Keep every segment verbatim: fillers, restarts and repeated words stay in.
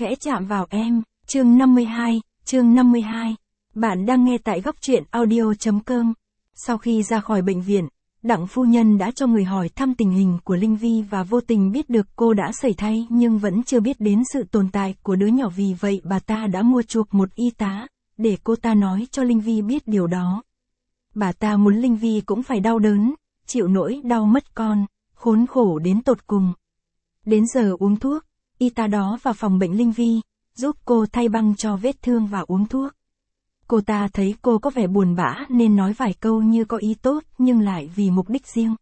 khẽ chạm vào em, chương năm mươi hai, chương năm mươi hai. Bạn đang nghe tại góc truyện audio.com. Sau khi ra khỏi bệnh viện, Đặng phu nhân đã cho người hỏi thăm tình hình của Linh Vi và vô tình biết được cô đã sẩy thai nhưng vẫn chưa biết đến sự tồn tại của đứa nhỏ, vì vậy bà ta đã mua chuộc một y tá, để cô ta nói cho Linh Vi biết điều đó. Bà ta muốn Linh Vi cũng phải đau đớn, chịu nỗi đau mất con, khốn khổ đến tột cùng. Đến giờ uống thuốc, y tá đó vào phòng bệnh Linh Vi, giúp cô thay băng cho vết thương và uống thuốc. Cô ta thấy cô có vẻ buồn bã nên nói vài câu như có ý tốt nhưng lại vì mục đích riêng.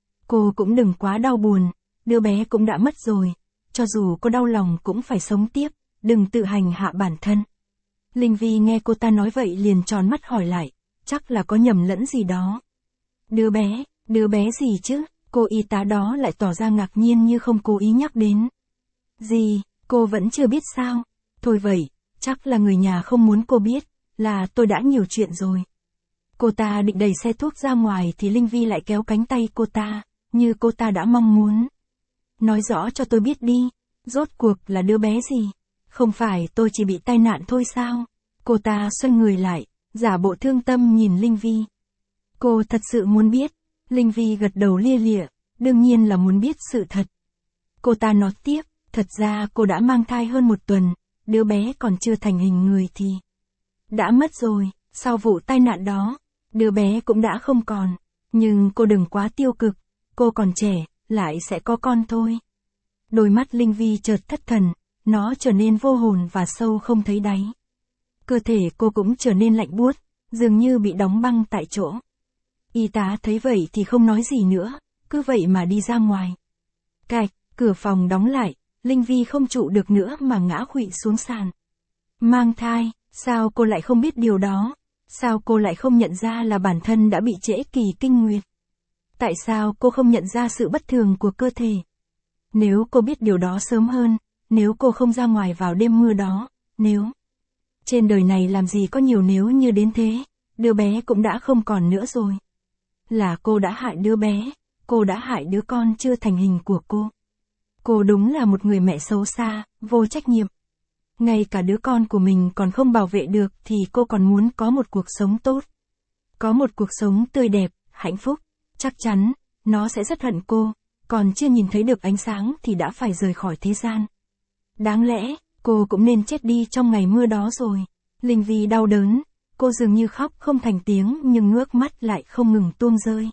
Cô cũng đừng quá đau buồn, đứa bé cũng đã mất rồi, cho dù cô đau lòng cũng phải sống tiếp, đừng tự hành hạ bản thân. Linh Vi nghe cô ta nói vậy liền tròn mắt hỏi lại, chắc là có nhầm lẫn gì đó. Đứa bé, đứa bé gì chứ? Cô y tá đó lại tỏ ra ngạc nhiên như không cố ý nhắc đến. Gì, cô vẫn chưa biết sao? Thôi vậy, chắc là người nhà không muốn cô biết, là tôi đã nhiều chuyện rồi. Cô ta định đẩy xe thuốc ra ngoài thì Linh Vi lại kéo cánh tay cô ta, như cô ta đã mong muốn. Nói rõ cho tôi biết đi, rốt cuộc là đứa bé gì? Không phải tôi chỉ bị tai nạn thôi sao? Cô ta xoay người lại, giả bộ thương tâm nhìn Linh Vi. Cô thật sự muốn biết. Linh Vi gật đầu lia lịa, đương nhiên là muốn biết sự thật. Cô ta nói tiếp, thật ra cô đã mang thai hơn một tuần, đứa bé còn chưa thành hình người thì đã mất rồi. Sau vụ tai nạn đó, đứa bé cũng đã không còn. Nhưng cô đừng quá tiêu cực, cô còn trẻ, lại sẽ có con thôi. Đôi mắt Linh Vi chợt thất thần, nó trở nên vô hồn và sâu không thấy đáy. Cơ thể cô cũng trở nên lạnh buốt, dường như bị đóng băng tại chỗ. Y tá thấy vậy thì không nói gì nữa, cứ vậy mà đi ra ngoài. Cạch, cửa phòng đóng lại, Linh Vi không trụ được nữa mà ngã khuỵu xuống sàn. Mang thai, sao cô lại không biết điều đó? Sao cô lại không nhận ra là bản thân đã bị trễ kỳ kinh nguyệt? Tại sao cô không nhận ra sự bất thường của cơ thể? Nếu cô biết điều đó sớm hơn, nếu cô không ra ngoài vào đêm mưa đó, nếu... Trên đời này làm gì có nhiều nếu như đến thế, đứa bé cũng đã không còn nữa rồi. Là cô đã hại đứa bé, cô đã hại đứa con chưa thành hình của cô. Cô đúng là một người mẹ xấu xa, vô trách nhiệm. Ngay cả đứa con của mình còn không bảo vệ được thì cô còn muốn có một cuộc sống tốt. Có một cuộc sống tươi đẹp, hạnh phúc. Chắc chắn, nó sẽ rất hận cô, còn chưa nhìn thấy được ánh sáng thì đã phải rời khỏi thế gian. Đáng lẽ, cô cũng nên chết đi trong ngày mưa đó rồi. Linh Vi đau đớn. Cô dường như khóc không thành tiếng nhưng nước mắt lại không ngừng tuôn rơi.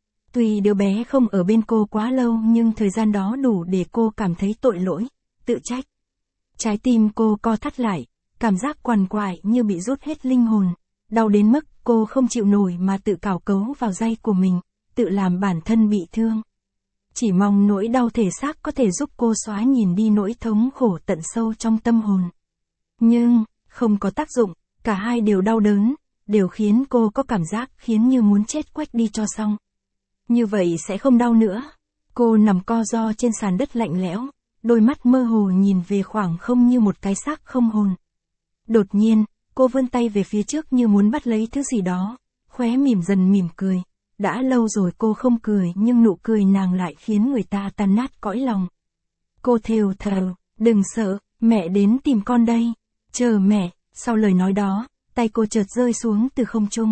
Tuy đứa bé không ở bên cô quá lâu nhưng thời gian đó đủ để cô cảm thấy tội lỗi, tự trách. Trái tim cô co thắt lại, cảm giác quằn quại như bị rút hết linh hồn, đau đến mức cô không chịu nổi mà tự cào cấu vào dây của mình, tự làm bản thân bị thương. Chỉ mong nỗi đau thể xác có thể giúp cô xóa nhìn đi nỗi thống khổ tận sâu trong tâm hồn. Nhưng, không có tác dụng. Cả hai đều đau đớn, đều khiến cô có cảm giác khiến như muốn chết quách đi cho xong. Như vậy sẽ không đau nữa. Cô nằm co ro trên sàn đất lạnh lẽo, đôi mắt mơ hồ nhìn về khoảng không như một cái xác không hồn. Đột nhiên, cô vươn tay về phía trước như muốn bắt lấy thứ gì đó, khóe mỉm dần mỉm cười. Đã lâu rồi cô không cười nhưng nụ cười nàng lại khiến người ta tan nát cõi lòng. Cô thều thào, đừng sợ, mẹ đến tìm con đây, chờ mẹ. Sau lời nói đó, tay cô chợt rơi xuống từ không trung.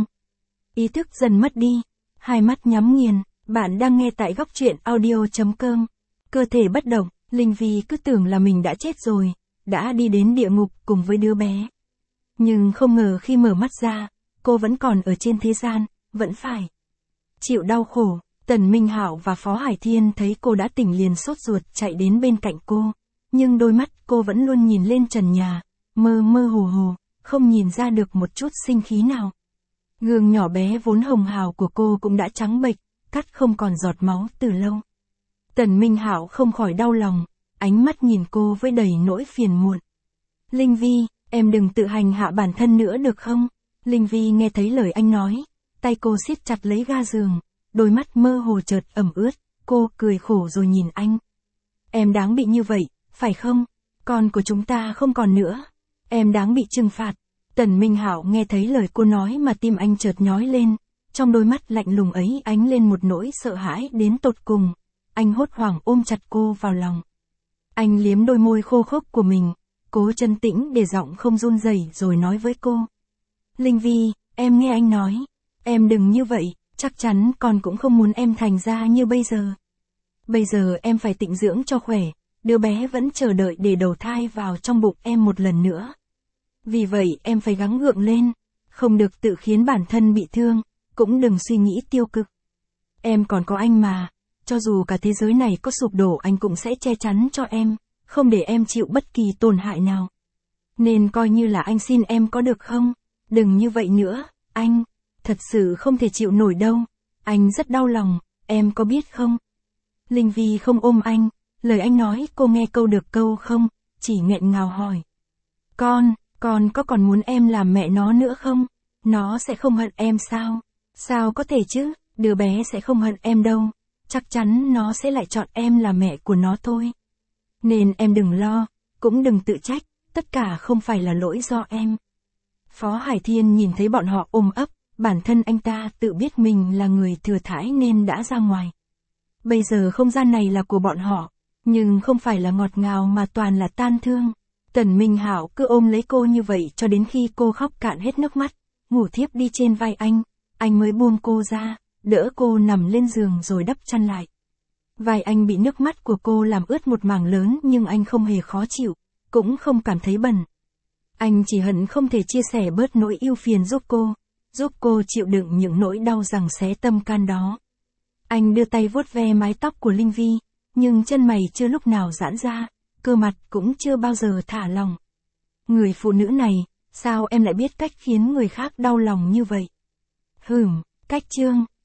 Ý thức dần mất đi, hai mắt nhắm nghiền. Bạn đang nghe tại góc truyện audio.com. Cơ thể bất động, Linh Vi cứ tưởng là mình đã chết rồi, đã đi đến địa ngục cùng với đứa bé. Nhưng không ngờ khi mở mắt ra, cô vẫn còn ở trên thế gian, vẫn phải chịu đau khổ. Tần Minh Hạo và Phó Hải Thiên thấy cô đã tỉnh liền sốt ruột chạy đến bên cạnh cô, nhưng đôi mắt cô vẫn luôn nhìn lên trần nhà, mơ mơ hồ hồ, không nhìn ra được một chút sinh khí nào. Gương nhỏ bé vốn hồng hào của cô cũng đã trắng bệch, cắt không còn giọt máu từ lâu. Tần Minh Hạo không khỏi đau lòng, ánh mắt nhìn cô với đầy nỗi phiền muộn. Linh Vi, em đừng tự hành hạ bản thân nữa được không? Linh Vi nghe thấy lời anh nói, tay cô siết chặt lấy ga giường, đôi mắt mơ hồ chợt ẩm ướt, cô cười khổ rồi nhìn anh. Em đáng bị như vậy, phải không? Con của chúng ta không còn nữa. Em đáng bị trừng phạt. Tần Minh Hạo nghe thấy lời cô nói mà tim anh chợt nhói lên, trong đôi mắt lạnh lùng ấy ánh lên một nỗi sợ hãi đến tột cùng. Anh hốt hoảng ôm chặt cô vào lòng. Anh liếm đôi môi khô khốc của mình, cố trấn tĩnh để giọng không run rẩy rồi nói với cô. Linh Vi, em nghe anh nói. Em đừng như vậy, chắc chắn con cũng không muốn em thành ra như bây giờ. Bây giờ em phải tịnh dưỡng cho khỏe, đứa bé vẫn chờ đợi để đầu thai vào trong bụng em một lần nữa. Vì vậy em phải gắng gượng lên, không được tự khiến bản thân bị thương, cũng đừng suy nghĩ tiêu cực. Em còn có anh mà, cho dù cả thế giới này có sụp đổ anh cũng sẽ che chắn cho em, không để em chịu bất kỳ tổn hại nào. Nên coi như là anh xin em có được không? Đừng như vậy nữa, anh, thật sự không thể chịu nổi đâu, anh rất đau lòng, em có biết không? Linh Vi không ôm anh, lời anh nói cô nghe câu được câu không, chỉ nghẹn ngào hỏi. Con, con có còn muốn em làm mẹ nó nữa không? Nó sẽ không hận em sao? Sao có thể chứ, đứa bé sẽ không hận em đâu, chắc chắn nó sẽ lại chọn em là mẹ của nó thôi. Nên em đừng lo, cũng đừng tự trách, tất cả không phải là lỗi do em. Phó Hải Thiên nhìn thấy bọn họ ôm ấp, bản thân anh ta tự biết mình là người thừa thãi nên đã ra ngoài. Bây giờ không gian này là của bọn họ, nhưng không phải là ngọt ngào mà toàn là tan thương. Tần Minh Hạo cứ ôm lấy cô như vậy cho đến khi cô khóc cạn hết nước mắt, ngủ thiếp đi trên vai anh, anh mới buông cô ra, đỡ cô nằm lên giường rồi đắp chăn lại. Vai anh bị nước mắt của cô làm ướt một mảng lớn nhưng anh không hề khó chịu, cũng không cảm thấy bẩn. Anh chỉ hận không thể chia sẻ bớt nỗi ưu phiền giúp cô, giúp cô chịu đựng những nỗi đau giằng xé tâm can đó. Anh đưa tay vuốt ve mái tóc của Linh Vi, nhưng chân mày chưa lúc nào giãn ra, cơ mặt cũng chưa bao giờ thả lỏng. Người phụ nữ này, sao em lại biết cách khiến người khác đau lòng như vậy? Hửm, cách chương.